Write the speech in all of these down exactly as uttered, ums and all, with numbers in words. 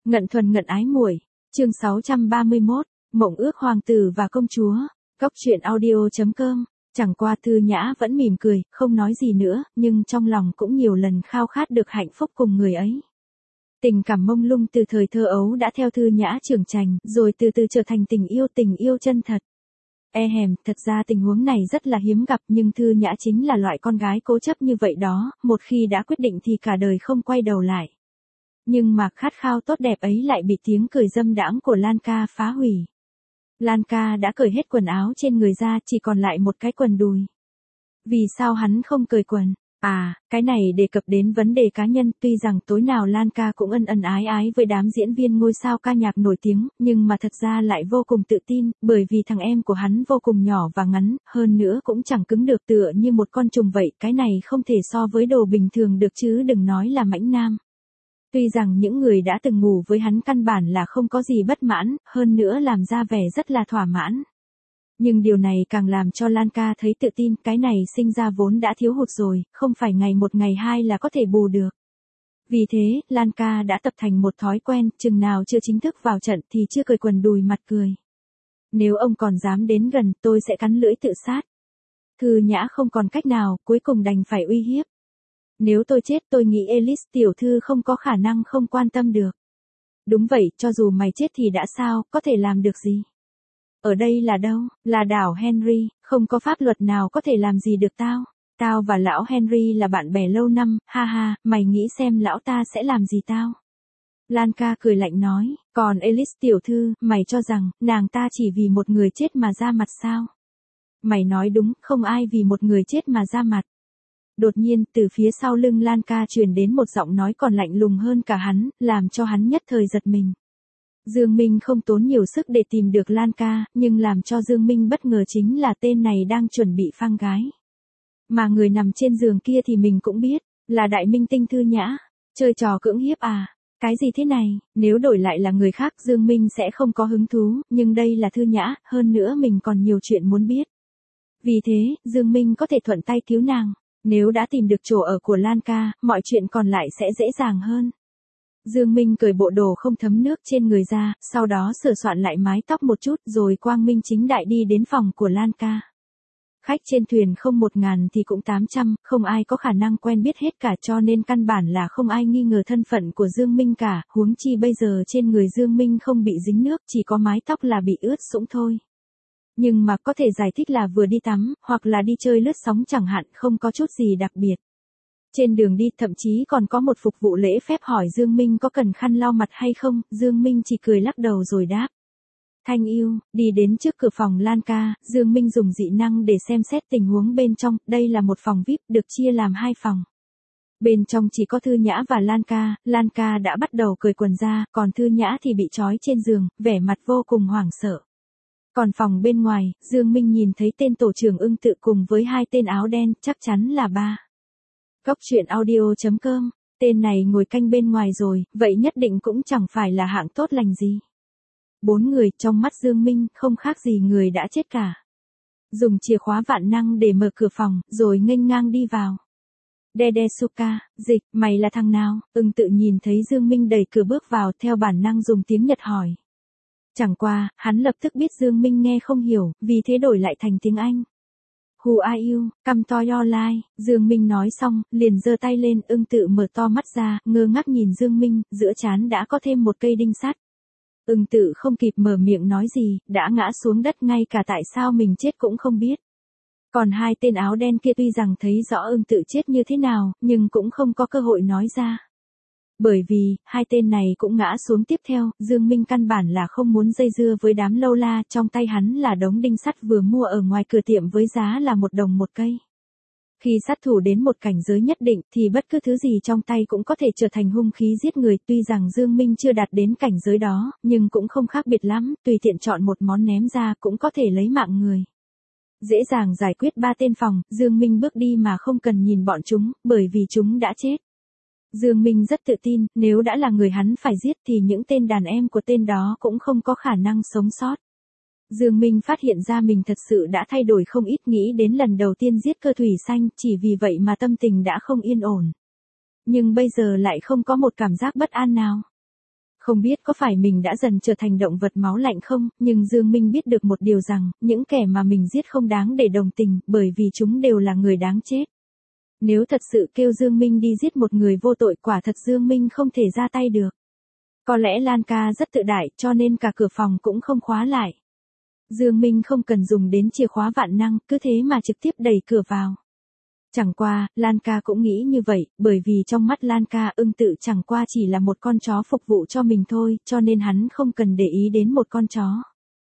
Ngận thuần ngận ái muội, chương sáu trăm ba mươi mốt, mộng ước hoàng tử và công chúa, góc truyện audio chấm com. Chẳng qua Thư Nhã vẫn mỉm cười, không nói gì nữa, nhưng trong lòng cũng nhiều lần khao khát được hạnh phúc cùng người ấy. Tình cảm mông lung từ thời thơ ấu đã theo Thư Nhã trưởng thành, rồi từ từ trở thành tình yêu tình yêu chân thật. E hèm, thật ra tình huống này rất là hiếm gặp, nhưng Thư Nhã chính là loại con gái cố chấp như vậy đó, một khi đã quyết định thì cả đời không quay đầu lại. Nhưng mà khát khao tốt đẹp ấy lại bị tiếng cười dâm đãng của Lan Ca phá hủy. Lan Ca đã cởi hết quần áo trên người ra, chỉ còn lại một cái quần đùi. Vì sao hắn không cởi quần? À, cái này đề cập đến vấn đề cá nhân, tuy rằng tối nào Lan Ca cũng ân ân ái ái với đám diễn viên ngôi sao ca nhạc nổi tiếng, nhưng mà thật ra lại vô cùng tự tin, bởi vì thằng em của hắn vô cùng nhỏ và ngắn, hơn nữa cũng chẳng cứng được, tựa như một con trùng vậy, cái này không thể so với đồ bình thường được chứ đừng nói là mãnh nam. Tuy rằng những người đã từng ngủ với hắn căn bản là không có gì bất mãn, hơn nữa làm ra vẻ rất là thỏa mãn. Nhưng điều này càng làm cho Lan Ca thấy tự tin, cái này sinh ra vốn đã thiếu hụt rồi, không phải ngày một ngày hai là có thể bù được. Vì thế, Lan Ca đã tập thành một thói quen, chừng nào chưa chính thức vào trận thì chưa cởi quần đùi mặt cười. Nếu ông còn dám đến gần, tôi sẽ cắn lưỡi tự sát. Thư Nhã không còn cách nào, cuối cùng đành phải uy hiếp. Nếu tôi chết tôi nghĩ Alice tiểu thư không có khả năng không quan tâm được. Đúng vậy, cho dù mày chết thì đã sao, có thể làm được gì? Ở đây là đâu? Là đảo Henry, không có pháp luật nào có thể làm gì được tao. Tao và lão Henry là bạn bè lâu năm, ha ha, mày nghĩ xem lão ta sẽ làm gì tao? Lan Ca cười lạnh nói, còn Alice tiểu thư, mày cho rằng, nàng ta chỉ vì một người chết mà ra mặt sao? Mày nói đúng, không ai vì một người chết mà ra mặt. Đột nhiên, từ phía sau lưng Lan Ca truyền đến một giọng nói còn lạnh lùng hơn cả hắn, làm cho hắn nhất thời giật mình. Dương Minh không tốn nhiều sức để tìm được Lan Ca, nhưng làm cho Dương Minh bất ngờ chính là tên này đang chuẩn bị phang gái. Mà người nằm trên giường kia thì mình cũng biết, là đại minh tinh Thư Nhã. Chơi trò cưỡng hiếp à? Cái gì thế này? Nếu đổi lại là người khác Dương Minh sẽ không có hứng thú, nhưng đây là Thư Nhã, hơn nữa mình còn nhiều chuyện muốn biết. Vì thế, Dương Minh có thể thuận tay cứu nàng. Nếu đã tìm được chỗ ở của Lan Ca, mọi chuyện còn lại sẽ dễ dàng hơn. Dương Minh cởi bộ đồ không thấm nước trên người ra, sau đó sửa soạn lại mái tóc một chút rồi quang minh chính đại đi đến phòng của Lan Ca. Khách trên thuyền không một ngàn thì cũng tám trăm, không ai có khả năng quen biết hết cả cho nên căn bản là không ai nghi ngờ thân phận của Dương Minh cả, huống chi bây giờ trên người Dương Minh không bị dính nước, chỉ có mái tóc là bị ướt sũng thôi. Nhưng mà có thể giải thích là vừa đi tắm, hoặc là đi chơi lướt sóng chẳng hạn, không có chút gì đặc biệt. Trên đường đi thậm chí còn có một phục vụ lễ phép hỏi Dương Minh có cần khăn lau mặt hay không, Dương Minh chỉ cười lắc đầu rồi đáp. Thanh yêu, đi đến trước cửa phòng Lan Ca, Dương Minh dùng dị năng để xem xét tình huống bên trong, đây là một phòng vi ai pi, được chia làm hai phòng. Bên trong chỉ có Thư Nhã và Lan Ca, Lan Ca đã bắt đầu cởi quần ra, còn Thư Nhã thì bị trói trên giường, vẻ mặt vô cùng hoảng sợ. Còn phòng bên ngoài, Dương Minh nhìn thấy tên tổ trưởng Ưng Tự cùng với hai tên áo đen, chắc chắn là ba. Góc truyện audio chấm com, tên này ngồi canh bên ngoài rồi, vậy nhất định cũng chẳng phải là hạng tốt lành gì. Bốn người, trong mắt Dương Minh, không khác gì người đã chết cả. Dùng chìa khóa vạn năng để mở cửa phòng, rồi nghênh ngang đi vào. Dede Suka, dịch, mày là thằng nào? Ưng Tự nhìn thấy Dương Minh đẩy cửa bước vào, theo bản năng dùng tiếng Nhật hỏi. Chẳng qua, hắn lập tức biết Dương Minh nghe không hiểu, vì thế đổi lại thành tiếng Anh. Who are you, come to your life, Dương Minh nói xong, liền giơ tay lên, Ưng Tự mở to mắt ra, ngơ ngác nhìn Dương Minh, giữa trán đã có thêm một cây đinh sắt. Ưng Tự không kịp mở miệng nói gì, đã ngã xuống đất, ngay cả tại sao mình chết cũng không biết. Còn hai tên áo đen kia tuy rằng thấy rõ Ưng Tự chết như thế nào, nhưng cũng không có cơ hội nói ra. Bởi vì, hai tên này cũng ngã xuống tiếp theo, Dương Minh căn bản là không muốn dây dưa với đám lâu la, trong tay hắn là đống đinh sắt vừa mua ở ngoài cửa tiệm với giá là một đồng một cây. Khi sát thủ đến một cảnh giới nhất định thì bất cứ thứ gì trong tay cũng có thể trở thành hung khí giết người, tuy rằng Dương Minh chưa đạt đến cảnh giới đó, nhưng cũng không khác biệt lắm, tùy tiện chọn một món ném ra cũng có thể lấy mạng người. Dễ dàng giải quyết ba tên phòng, Dương Minh bước đi mà không cần nhìn bọn chúng, bởi vì chúng đã chết. Dương Minh rất tự tin, nếu đã là người hắn phải giết thì những tên đàn em của tên đó cũng không có khả năng sống sót. Dương Minh phát hiện ra mình thật sự đã thay đổi không ít, nghĩ đến lần đầu tiên giết cơ thủy xanh, chỉ vì vậy mà tâm tình đã không yên ổn. Nhưng bây giờ lại không có một cảm giác bất an nào. Không biết có phải mình đã dần trở thành động vật máu lạnh không, nhưng Dương Minh biết được một điều rằng, những kẻ mà mình giết không đáng để đồng tình, bởi vì chúng đều là người đáng chết. Nếu thật sự kêu Dương Minh đi giết một người vô tội, quả thật Dương Minh không thể ra tay được. Có lẽ Lan ca rất tự đại, cho nên cả cửa phòng cũng không khóa lại. Dương Minh không cần dùng đến chìa khóa vạn năng, cứ thế mà trực tiếp đẩy cửa vào. Chẳng qua, Lan ca cũng nghĩ như vậy, bởi vì trong mắt Lan ca Ưng Tự chẳng qua chỉ là một con chó phục vụ cho mình thôi, cho nên hắn không cần để ý đến một con chó.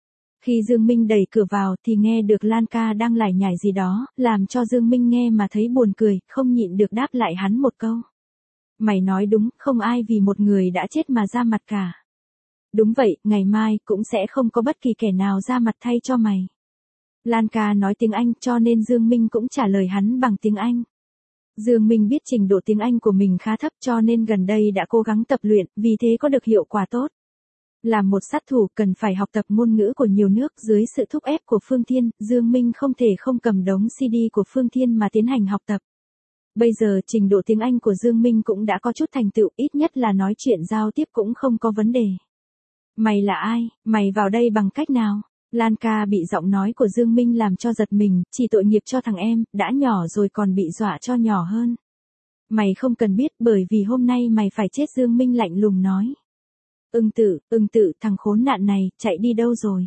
Khi Dương Minh đẩy cửa vào thì nghe được Lan ca đang lải nhải gì đó, làm cho Dương Minh nghe mà thấy buồn cười, không nhịn được đáp lại hắn một câu. Mày nói đúng, không ai vì một người đã chết mà ra mặt cả. Đúng vậy, ngày mai cũng sẽ không có bất kỳ kẻ nào ra mặt thay cho mày. Lan ca nói tiếng Anh cho nên Dương Minh cũng trả lời hắn bằng tiếng Anh. Dương Minh biết trình độ tiếng Anh của mình khá thấp cho nên gần đây đã cố gắng tập luyện, vì thế có được hiệu quả tốt. Làm một sát thủ cần phải học tập ngôn ngữ của nhiều nước, dưới sự thúc ép của Phương Thiên, Dương Minh không thể không cầm đống xê đê của Phương Thiên mà tiến hành học tập. Bây giờ trình độ tiếng Anh của Dương Minh cũng đã có chút thành tựu, ít nhất là nói chuyện giao tiếp cũng không có vấn đề. Mày là ai, mày vào đây bằng cách nào? Lan ca bị giọng nói của Dương Minh làm cho giật mình, chỉ tội nghiệp cho thằng em, đã nhỏ rồi còn bị dọa cho nhỏ hơn. Mày không cần biết, bởi vì hôm nay mày phải chết. Dương Minh lạnh lùng nói. Ưng Tự, Ưng Tự, thằng khốn nạn này, chạy đi đâu rồi?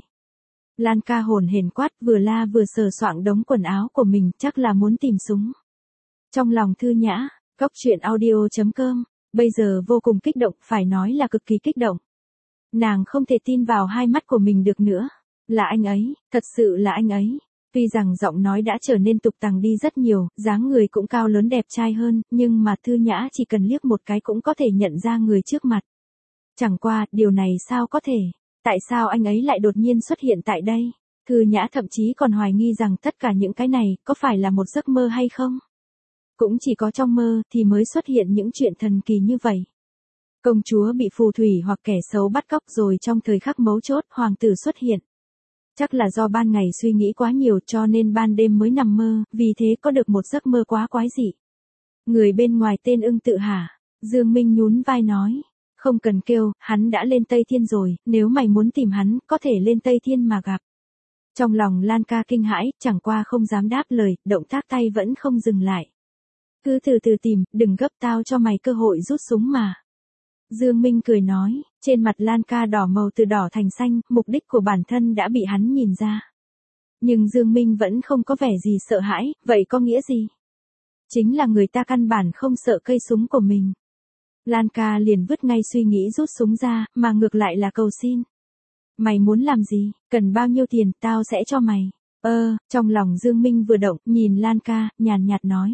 Lan ca hồn hển quát, vừa la vừa sờ soạng đống quần áo của mình, chắc là muốn tìm súng. Trong lòng Thư Nhã, Cóc Truyện Audio chấm com, bây giờ vô cùng kích động, phải nói là cực kỳ kích động. Nàng không thể tin vào hai mắt của mình được nữa. Là anh ấy, thật sự là anh ấy. Tuy rằng giọng nói đã trở nên tục tằng đi rất nhiều, dáng người cũng cao lớn đẹp trai hơn, nhưng mà Thư Nhã chỉ cần liếc một cái cũng có thể nhận ra người trước mặt. Chẳng qua, điều này sao có thể? Tại sao anh ấy lại đột nhiên xuất hiện tại đây? Thư Nhã thậm chí còn hoài nghi rằng tất cả những cái này có phải là một giấc mơ hay không? Cũng chỉ có trong mơ thì mới xuất hiện những chuyện thần kỳ như vậy. Công chúa bị phù thủy hoặc kẻ xấu bắt cóc rồi trong thời khắc mấu chốt hoàng tử xuất hiện. Chắc là do ban ngày suy nghĩ quá nhiều cho nên ban đêm mới nằm mơ, vì thế có được một giấc mơ quá quái dị. Người bên ngoài tên Ưng Tự hả? Dương Minh nhún vai nói. Không cần kêu, hắn đã lên Tây Thiên rồi, nếu mày muốn tìm hắn, có thể lên Tây Thiên mà gặp. Trong lòng Lan ca kinh hãi, chẳng qua không dám đáp lời, động tác tay vẫn không dừng lại. Cứ từ từ tìm, đừng gấp, tao cho mày cơ hội rút súng mà. Dương Minh cười nói, trên mặt Lan ca đỏ màu từ đỏ thành xanh, mục đích của bản thân đã bị hắn nhìn ra. Nhưng Dương Minh vẫn không có vẻ gì sợ hãi, vậy có nghĩa gì? Chính là người ta căn bản không sợ cây súng của mình. Lan ca liền vứt ngay suy nghĩ rút súng ra, mà ngược lại là cầu xin. Mày muốn làm gì, cần bao nhiêu tiền, tao sẽ cho mày. Ơ, trong lòng Dương Minh vừa động, nhìn Lan ca, nhàn nhạt nói.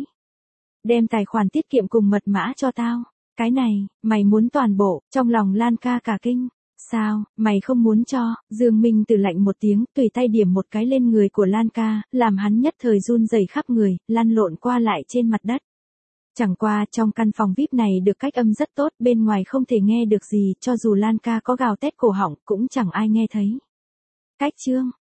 Đem tài khoản tiết kiệm cùng mật mã cho tao. Cái này, mày muốn toàn bộ, trong lòng Lan ca cả kinh. Sao, mày không muốn cho? Dương Minh từ lạnh một tiếng, tùy tay điểm một cái lên người của Lan ca, làm hắn nhất thời run rẩy khắp người, lăn lộn qua lại trên mặt đất. Chẳng qua trong căn phòng vi ai pi này được cách âm rất tốt, bên ngoài không thể nghe được gì, cho dù Lan ca có gào thét cổ họng cũng chẳng ai nghe thấy. Cách chương